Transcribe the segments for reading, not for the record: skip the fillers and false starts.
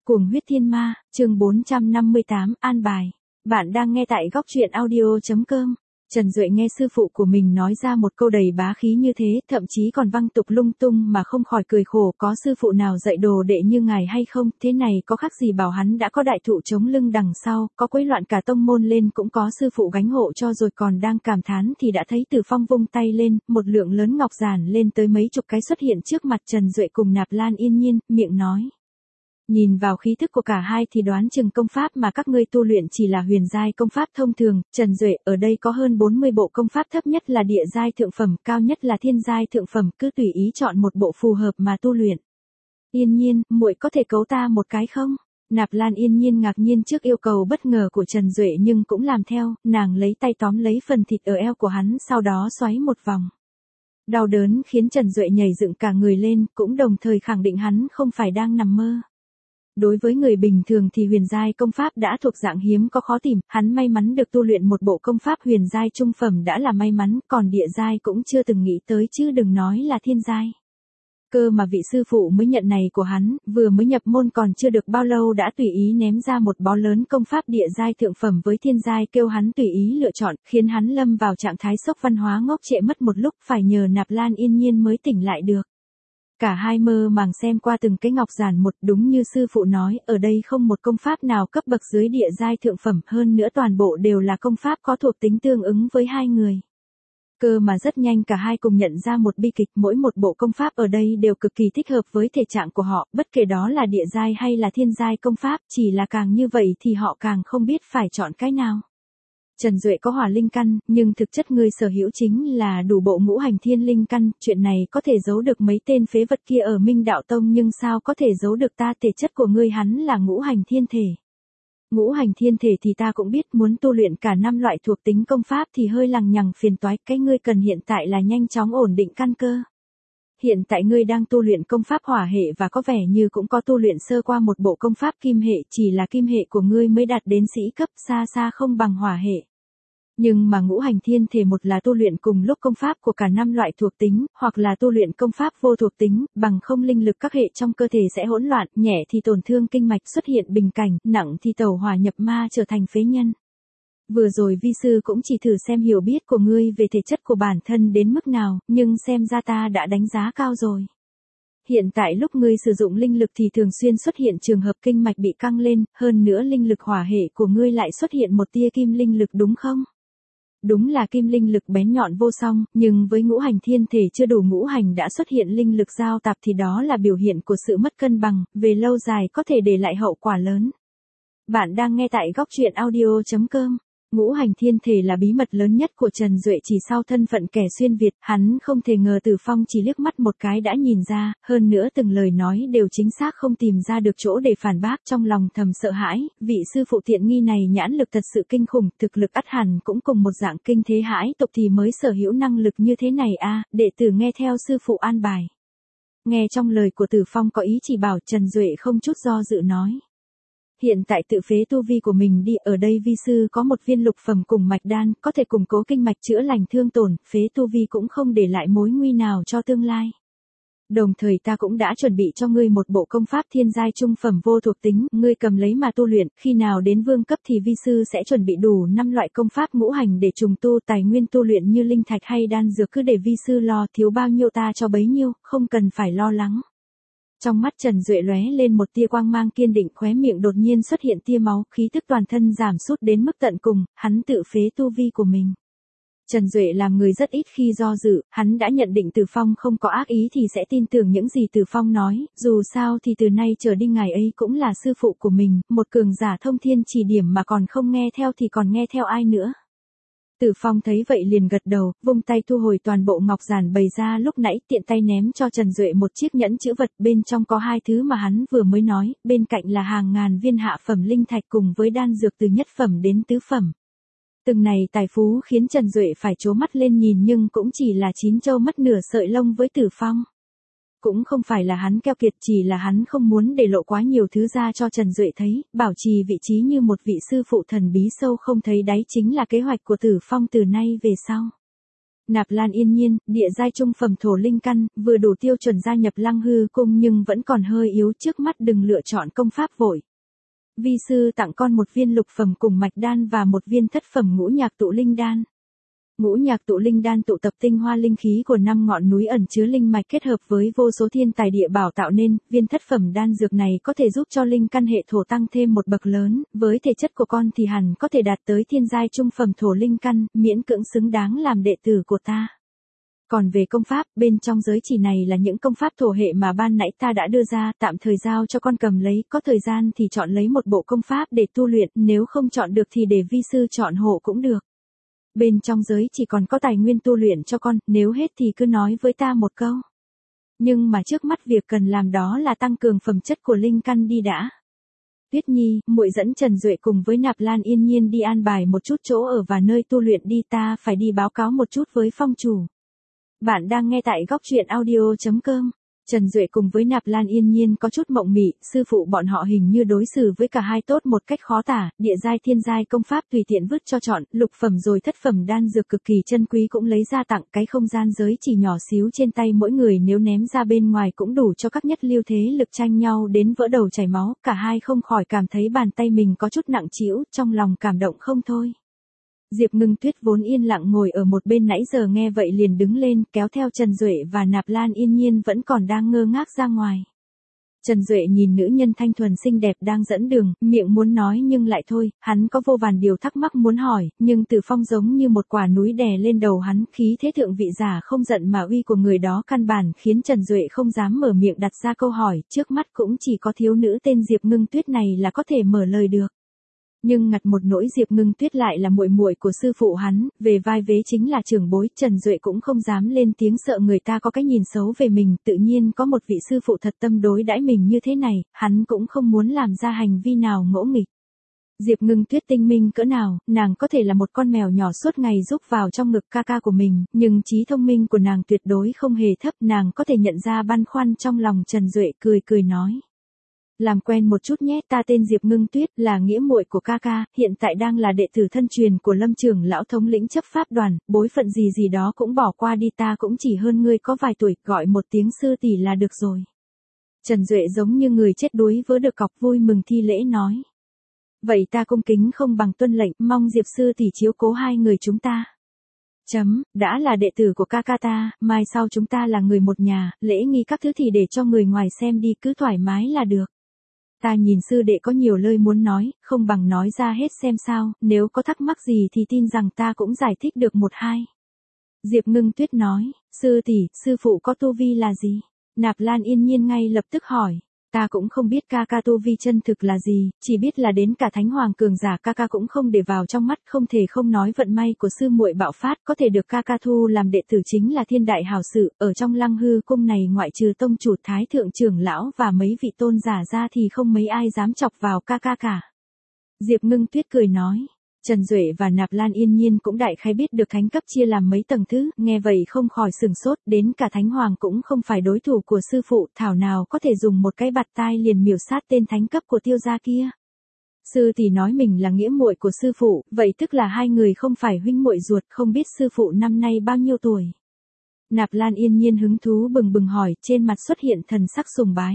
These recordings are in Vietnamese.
Cuồng huyết thiên ma, chương 458, an bài. Bạn đang nghe tại góc truyện audio.com. Trần Duệ nghe sư phụ của mình nói ra một câu đầy bá khí như thế, thậm chí còn văng tục lung tung mà không khỏi cười khổ, có sư phụ nào dạy đồ đệ như ngài hay không, thế này có khác gì bảo hắn đã có đại thụ chống lưng đằng sau, có quấy loạn cả tông môn lên cũng có sư phụ gánh hộ cho rồi. Còn đang cảm thán thì đã thấy Từ Phong vung tay lên, một lượng lớn ngọc giản lên tới mấy chục cái xuất hiện trước mặt Trần Duệ cùng Nạp Lan Yên Nhiên, miệng nói. Nhìn vào khí thức của cả hai thì đoán chừng công pháp mà các ngươi tu luyện chỉ là huyền giai công pháp thông thường. Trần Duệ, ở đây có hơn 40 bộ công pháp, thấp nhất là địa giai thượng phẩm, cao nhất là thiên giai thượng phẩm, cứ tùy ý chọn một bộ phù hợp mà tu luyện. Yên Nhiên, muội có thể cấu ta một cái không? Nạp Lan Yên Nhiên ngạc nhiên trước yêu cầu bất ngờ của Trần Duệ nhưng cũng làm theo, nàng lấy tay tóm lấy phần thịt ở eo của hắn, sau đó xoáy một vòng. Đau đớn khiến Trần Duệ nhảy dựng cả người lên, cũng đồng thời khẳng định hắn không phải đang nằm mơ. Đối với người bình thường thì huyền giai công pháp đã thuộc dạng hiếm có khó tìm, hắn may mắn được tu luyện một bộ công pháp huyền giai trung phẩm đã là may mắn, còn địa giai cũng chưa từng nghĩ tới chứ đừng nói là thiên giai. Cơ mà vị sư phụ mới nhận này của hắn, vừa mới nhập môn còn chưa được bao lâu đã tùy ý ném ra một bó lớn công pháp địa giai thượng phẩm với thiên giai, kêu hắn tùy ý lựa chọn, khiến hắn lâm vào trạng thái sốc văn hóa ngốc trệ mất một lúc, phải nhờ Nạp Lan Yên Nhiên mới tỉnh lại được. Cả hai mơ màng xem qua từng cái ngọc giản một, đúng như sư phụ nói, ở đây không một công pháp nào cấp bậc dưới địa giai thượng phẩm, hơn nữa toàn bộ đều là công pháp có thuộc tính tương ứng với hai người. Cơ mà rất nhanh cả hai cùng nhận ra một bi kịch, mỗi một bộ công pháp ở đây đều cực kỳ thích hợp với thể trạng của họ, bất kể đó là địa giai hay là thiên giai công pháp, chỉ là càng như vậy thì họ càng không biết phải chọn cái nào. Trần Duệ có hỏa linh căn, nhưng thực chất ngươi sở hữu chính là đủ bộ ngũ hành thiên linh căn, chuyện này có thể giấu được mấy tên phế vật kia ở Minh Đạo Tông nhưng sao có thể giấu được ta, thể chất của ngươi hắn là ngũ hành thiên thể. Ngũ hành thiên thể thì ta cũng biết, muốn tu luyện cả 5 loại thuộc tính công pháp thì hơi lằng nhằng phiền toái, cái ngươi cần hiện tại là nhanh chóng ổn định căn cơ. Hiện tại ngươi đang tu luyện công pháp hỏa hệ và có vẻ như cũng có tu luyện sơ qua một bộ công pháp kim hệ, chỉ là kim hệ của ngươi mới đạt đến sĩ cấp, xa xa không bằng hỏa hệ. Nhưng mà ngũ hành thiên thể một là tu luyện cùng lúc công pháp của cả 5 loại thuộc tính, hoặc là tu luyện công pháp vô thuộc tính, bằng không linh lực các hệ trong cơ thể sẽ hỗn loạn, nhẹ thì tổn thương kinh mạch xuất hiện bình cảnh, nặng thì tẩu hỏa nhập ma trở thành phế nhân. Vừa rồi vi sư cũng chỉ thử xem hiểu biết của ngươi về thể chất của bản thân đến mức nào, nhưng xem ra ta đã đánh giá cao rồi. Hiện tại lúc ngươi sử dụng linh lực thì thường xuyên xuất hiện trường hợp kinh mạch bị căng lên, hơn nữa linh lực hỏa hệ của ngươi lại xuất hiện một tia kim linh lực đúng không? Đúng là kim linh lực bén nhọn vô song, nhưng với ngũ hành thiên thể chưa đủ ngũ hành đã xuất hiện linh lực giao tạp thì đó là biểu hiện của sự mất cân bằng, về lâu dài có thể để lại hậu quả lớn. Bạn đang nghe tại góc truyện audio.com. Ngũ hành thiên thể là bí mật lớn nhất của Trần Duệ, chỉ sau thân phận kẻ xuyên Việt, hắn không thể ngờ Từ Phong chỉ liếc mắt một cái đã nhìn ra, hơn nữa từng lời nói đều chính xác không tìm ra được chỗ để phản bác, trong lòng thầm sợ hãi, vị sư phụ tiện nghi này nhãn lực thật sự kinh khủng, thực lực ắt hẳn cũng cùng một dạng kinh thế hãi tục thì mới sở hữu năng lực như thế này a, đệ tử nghe theo sư phụ an bài. Nghe trong lời của Từ Phong có ý chỉ bảo, Trần Duệ không chút do dự nói. Hiện tại tự phế tu vi của mình đi, ở đây vi sư có một viên lục phẩm cùng mạch đan, có thể củng cố kinh mạch chữa lành thương tổn, phế tu vi cũng không để lại mối nguy nào cho tương lai. Đồng thời ta cũng đã chuẩn bị cho ngươi một bộ công pháp thiên giai trung phẩm vô thuộc tính, ngươi cầm lấy mà tu luyện, khi nào đến vương cấp thì vi sư sẽ chuẩn bị đủ 5 loại công pháp ngũ hành để trùng tu, tài nguyên tu luyện như linh thạch hay đan dược cứ để vi sư lo, thiếu bao nhiêu ta cho bấy nhiêu, không cần phải lo lắng. Trong mắt Trần Duệ lóe lên một tia quang mang kiên định, khóe miệng đột nhiên xuất hiện tia máu, khí tức toàn thân giảm sút đến mức tận cùng, hắn tự phế tu vi của mình. Trần Duệ làm người rất ít khi do dự, hắn đã nhận định Từ Phong không có ác ý thì sẽ tin tưởng những gì Từ Phong nói, dù sao thì từ nay trở đi ngài ấy cũng là sư phụ của mình, một cường giả thông thiên chỉ điểm mà còn không nghe theo thì còn nghe theo ai nữa. Từ Phong thấy vậy liền gật đầu, vung tay thu hồi toàn bộ ngọc giản bày ra lúc nãy, tiện tay ném cho Trần Duệ một chiếc nhẫn chữ vật, bên trong có 2 thứ mà hắn vừa mới nói, bên cạnh là hàng ngàn viên hạ phẩm linh thạch cùng với đan dược từ nhất phẩm đến tứ phẩm. Từng này tài phú khiến Trần Duệ phải trố mắt lên nhìn, nhưng cũng chỉ là chín châu mất nửa sợi lông với Từ Phong. Cũng không phải là hắn keo kiệt, chỉ là hắn không muốn để lộ quá nhiều thứ ra cho Trần Duệ thấy, bảo trì vị trí như một vị sư phụ thần bí sâu không thấy đáy chính là kế hoạch của Từ Phong từ nay về sau. Nạp Lan Yên Nhiên, địa giai trung phẩm thổ linh căn, vừa đủ tiêu chuẩn gia nhập Lăng Hư cung nhưng vẫn còn hơi yếu, trước mắt đừng lựa chọn công pháp vội. Vi sư tặng con một viên lục phẩm cùng mạch đan và một viên thất phẩm ngũ nhạc tụ linh đan. Ngũ nhạc tụ linh đan tụ tập tinh hoa linh khí của 5 ngọn núi ẩn chứa linh mạch kết hợp với vô số thiên tài địa bảo tạo nên, viên thất phẩm đan dược này có thể giúp cho linh căn hệ thổ tăng thêm một bậc lớn, với thể chất của con thì hẳn có thể đạt tới thiên giai trung phẩm thổ linh căn, miễn cưỡng xứng đáng làm đệ tử của ta. Còn về công pháp, bên trong giới chỉ này là những công pháp thổ hệ mà ban nãy ta đã đưa ra, tạm thời giao cho con cầm lấy, có thời gian thì chọn lấy một bộ công pháp để tu luyện, nếu không chọn được thì để vi sư chọn hộ cũng được. Bên trong giới chỉ còn có tài nguyên tu luyện cho con, nếu hết thì cứ nói với ta một câu. Nhưng mà trước mắt việc cần làm đó là tăng cường phẩm chất của linh căn đi đã. Tuyết Nhi, muội dẫn Trần Duệ cùng với Nạp Lan Yên Nhiên đi an bài một chút chỗ ở và nơi tu luyện đi, ta phải đi báo cáo một chút với phong chủ. Bạn đang nghe tại góc truyện audio.com. Trần Duệ cùng với Nạp Lan Yên Nhiên có chút mộng mị, sư phụ bọn họ hình như đối xử với cả hai tốt một cách khó tả, địa giai thiên giai công pháp tùy tiện vứt cho chọn, lục phẩm rồi thất phẩm đan dược cực kỳ chân quý cũng lấy ra tặng, cái không gian giới chỉ nhỏ xíu trên tay mỗi người nếu ném ra bên ngoài cũng đủ cho các nhất lưu thế lực tranh nhau đến vỡ đầu chảy máu, cả hai không khỏi cảm thấy bàn tay mình có chút nặng trĩu, trong lòng cảm động không thôi. Diệp Ngưng Tuyết vốn yên lặng ngồi ở một bên nãy giờ nghe vậy liền đứng lên, kéo theo Trần Duệ và Nạp Lan Yên Nhiên vẫn còn đang ngơ ngác ra ngoài. Trần Duệ nhìn nữ nhân thanh thuần xinh đẹp đang dẫn đường, miệng muốn nói nhưng lại thôi, hắn có vô vàn điều thắc mắc muốn hỏi, nhưng Từ Phong giống như một quả núi đè lên đầu hắn, khí thế thượng vị giả không giận mà uy của người đó căn bản khiến Trần Duệ không dám mở miệng đặt ra câu hỏi, trước mắt cũng chỉ có thiếu nữ tên Diệp Ngưng Tuyết này là có thể mở lời được. Nhưng ngặt một nỗi Diệp Ngưng Tuyết lại là muội muội của sư phụ hắn, về vai vế chính là trưởng bối, Trần Duệ cũng không dám lên tiếng sợ người ta có cái nhìn xấu về mình, tự nhiên có một vị sư phụ thật tâm đối đãi mình như thế này, hắn cũng không muốn làm ra hành vi nào ngỗ nghịch. Diệp Ngưng Tuyết tinh minh cỡ nào, nàng có thể là một con mèo nhỏ suốt ngày rúc vào trong ngực ca ca của mình, nhưng trí thông minh của nàng tuyệt đối không hề thấp, nàng có thể nhận ra băn khoăn trong lòng Trần Duệ, cười cười nói. Làm quen một chút nhé, ta tên Diệp Ngưng Tuyết, là nghĩa muội của ca ca, hiện tại đang là đệ tử thân truyền của Lâm trưởng lão thống lĩnh chấp pháp đoàn, bối phận gì gì đó cũng bỏ qua đi, ta cũng chỉ hơn ngươi có vài tuổi, gọi một tiếng sư tỷ là được rồi. Trần Duệ giống như người chết đuối vớ được cọc, vui mừng thi lễ nói. Vậy ta cung kính không bằng tuân lệnh, mong Diệp sư tỷ chiếu cố hai người chúng ta. Đã là đệ tử của ca ca ta, mai sau chúng ta là người một nhà, lễ nghi các thứ thì để cho người ngoài xem đi, cứ thoải mái là được. Ta nhìn sư đệ có nhiều lời muốn nói, không bằng nói ra hết xem sao, nếu có thắc mắc gì thì tin rằng ta cũng giải thích được một hai. Diệp Ngưng Tuyết nói, sư tỷ, sư phụ có tu vi là gì? Nạp Lan Yên Nhiên ngay lập tức hỏi. Ta cũng không biết ca ca tu vi chân thực là gì, chỉ biết là đến cả thánh hoàng cường giả ca ca cũng không để vào trong mắt, không thể không nói vận may của sư muội bạo phát, có thể được ca ca thu làm đệ tử chính là thiên đại hào sự, ở trong Lăng Hư cung này ngoại trừ tông chủ thái thượng trưởng lão và mấy vị tôn giả ra thì không mấy ai dám chọc vào ca ca cả. Diệp Ngưng Tuyết cười nói. Trần Duệ và Nạp Lan Yên Nhiên cũng đại khái biết được thánh cấp chia làm mấy tầng thứ, nghe vậy không khỏi sửng sốt, đến cả thánh hoàng cũng không phải đối thủ của sư phụ, thảo nào có thể dùng một cái bạt tai liền miểu sát tên thánh cấp của Tiêu gia kia. Sư tỷ nói mình là nghĩa muội của sư phụ, vậy tức là hai người không phải huynh muội ruột, không biết sư phụ năm nay bao nhiêu tuổi. Nạp Lan Yên Nhiên hứng thú bừng bừng hỏi, trên mặt xuất hiện thần sắc sùng bái.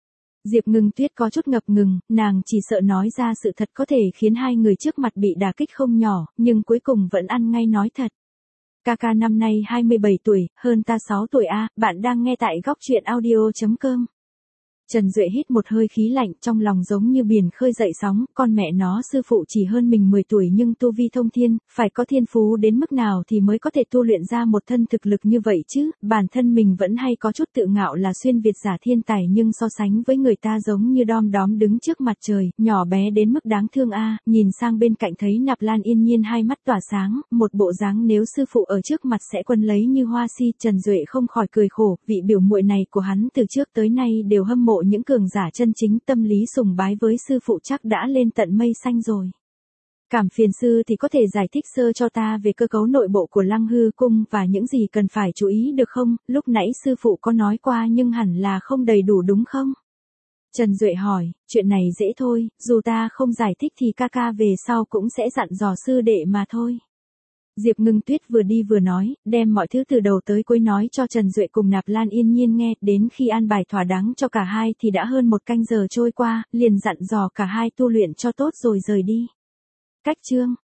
Diệp Ngưng Tuyết có chút ngập ngừng, nàng chỉ sợ nói ra sự thật có thể khiến hai người trước mặt bị đả kích không nhỏ, nhưng cuối cùng vẫn ăn ngay nói thật. Ca ca năm nay 27 tuổi, hơn ta 6 tuổi a, bạn đang nghe tại góc truyện audio.com. Trần Duệ hít một hơi khí lạnh, trong lòng giống như biển khơi dậy sóng, con mẹ nó sư phụ chỉ hơn mình 10 tuổi nhưng tu vi thông thiên, phải có thiên phú đến mức nào thì mới có thể tu luyện ra một thân thực lực như vậy chứ, bản thân mình vẫn hay có chút tự ngạo là xuyên Việt giả thiên tài nhưng so sánh với người ta giống như đom đóm đứng trước mặt trời, nhỏ bé đến mức đáng thương a. Nhìn sang bên cạnh thấy Nạp Lan Yên Nhiên hai mắt tỏa sáng, một bộ dáng nếu sư phụ ở trước mặt sẽ quân lấy như hoa si, Trần Duệ không khỏi cười khổ, vị biểu muội này của hắn từ trước tới nay đều hâm mộ những cường giả chân chính, tâm lý sùng bái với sư phụ chắc đã lên tận mây xanh rồi. Cảm phiền sư thì có thể giải thích sơ cho ta về cơ cấu nội bộ của Lăng Hư cung và những gì cần phải chú ý được không, lúc nãy sư phụ có nói qua nhưng hẳn là không đầy đủ đúng không? Trần Duệ hỏi, chuyện này dễ thôi, dù ta không giải thích thì ca ca về sau cũng sẽ dặn dò sư đệ mà thôi. Diệp Ngưng Tuyết vừa đi vừa nói, đem mọi thứ từ đầu tới cuối nói cho Trần Duệ cùng Nạp Lan Yên Nhiên nghe, đến khi an bài thỏa đáng cho cả hai thì đã hơn 1 canh giờ trôi qua, liền dặn dò cả hai tu luyện cho tốt rồi rời đi. Cách chương